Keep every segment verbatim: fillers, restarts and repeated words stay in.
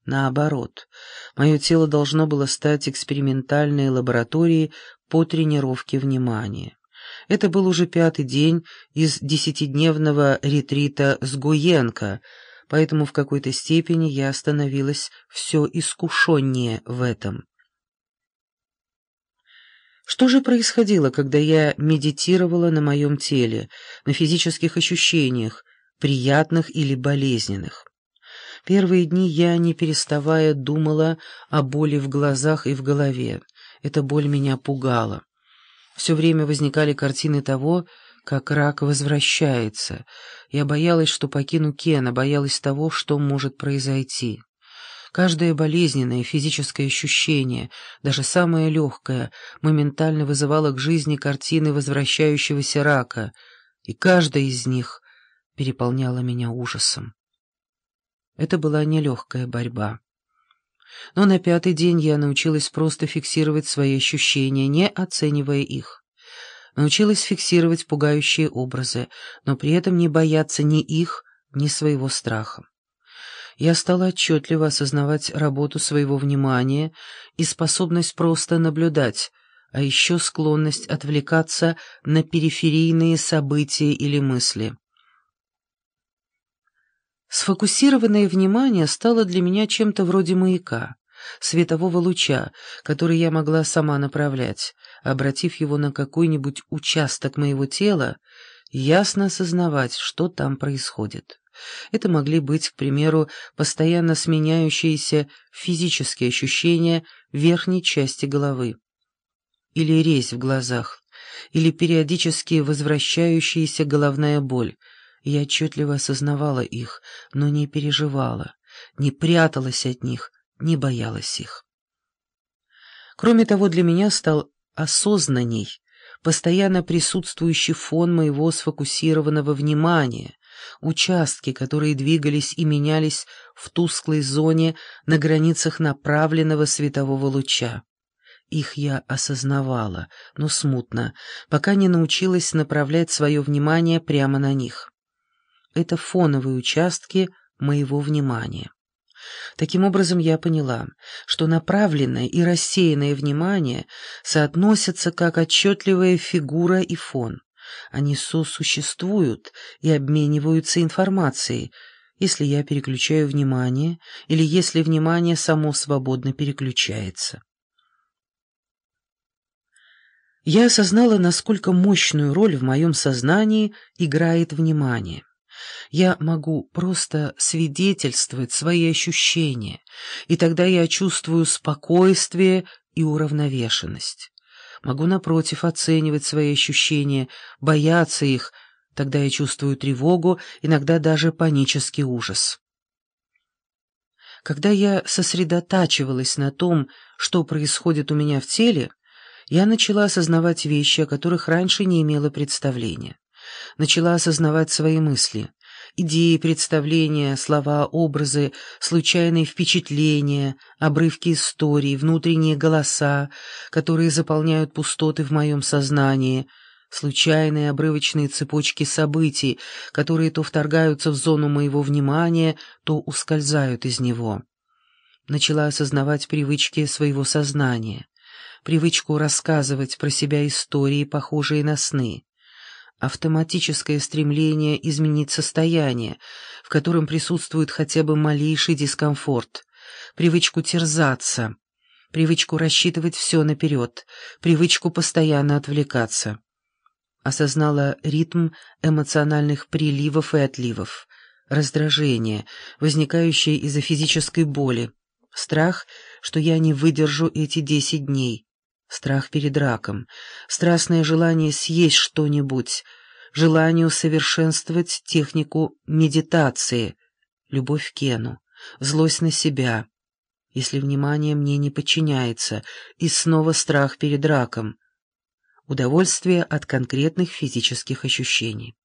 Наоборот, мое тело должно было стать экспериментальной лабораторией по тренировке внимания. Это был уже пятый день из десятидневного ретрита с Гуенко, поэтому в какой-то степени я становилась все искушеннее в этом. Что же происходило, когда я медитировала на моем теле, на физических ощущениях, приятных или болезненных? Первые дни я, не переставая, думала о боли в глазах и в голове. Эта боль меня пугала. Все время возникали картины того, как рак возвращается. Я боялась, что покину Кена, боялась того, что может произойти. Каждое болезненное физическое ощущение, даже самое легкое, моментально вызывало к жизни картины возвращающегося рака, и каждая из них переполняла меня ужасом. Это была нелегкая борьба. Но на пятый день я научилась просто фиксировать свои ощущения, не оценивая их. Научилась фиксировать пугающие образы, но при этом не бояться ни их, ни своего страха. Я стала отчетливо осознавать работу своего внимания и способность просто наблюдать, а еще склонность отвлекаться на периферийные события или мысли. Сфокусированное внимание стало для меня чем-то вроде маяка, светового луча, который я могла сама направлять, обратив его на какой-нибудь участок моего тела, ясно осознавать, что там происходит. Это могли быть, к примеру, постоянно сменяющиеся физические ощущения верхней части головы, или резь в глазах, или периодически возвращающаяся головная боль. Я отчетливо осознавала их, но не переживала, не пряталась от них, не боялась их. Кроме того, для меня стал осознанней постоянно присутствующий фон моего сфокусированного внимания, участки, которые двигались и менялись в тусклой зоне на границах направленного светового луча. Их я осознавала, но смутно, пока не научилась направлять свое внимание прямо на них. Это фоновые участки моего внимания. Таким образом, я поняла, что направленное и рассеянное внимание соотносятся как отчетливая фигура и фон. Они сосуществуют и обмениваются информацией, если я переключаю внимание или если внимание само свободно переключается. Я осознала, насколько мощную роль в моем сознании играет внимание. Я могу просто свидетельствовать свои ощущения, и тогда я чувствую спокойствие и уравновешенность. Могу, напротив, оценивать свои ощущения, бояться их, тогда я чувствую тревогу, иногда даже панический ужас. Когда я сосредотачивалась на том, что происходит у меня в теле, я начала осознавать вещи, о которых раньше не имела представления. Начала осознавать свои мысли, идеи, представления, слова, образы, случайные впечатления, обрывки историй, внутренние голоса, которые заполняют пустоты в моем сознании, случайные обрывочные цепочки событий, которые то вторгаются в зону моего внимания, то ускользают из него. Начала осознавать привычки своего сознания, привычку рассказывать про себя истории, похожие на сны, автоматическое стремление изменить состояние, в котором присутствует хотя бы малейший дискомфорт, привычку терзаться, привычку рассчитывать все наперед, привычку постоянно отвлекаться. Осознала ритм эмоциональных приливов и отливов, раздражение, возникающее из-за физической боли, страх, что я не выдержу эти десять дней, страх перед раком, страстное желание съесть что-нибудь, желание усовершенствовать технику медитации, любовь к Кену, злость на себя, если внимание мне не подчиняется, и снова страх перед раком, удовольствие от конкретных физических ощущений.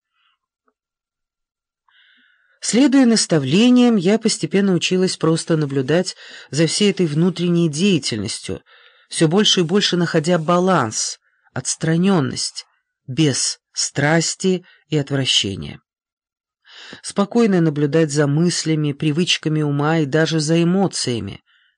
Следуя наставлениям, я постепенно училась просто наблюдать за всей этой внутренней деятельностью, все больше и больше находя баланс, отстраненность, без страсти и отвращения. спокойно наблюдать за мыслями, привычками ума и даже за эмоциями,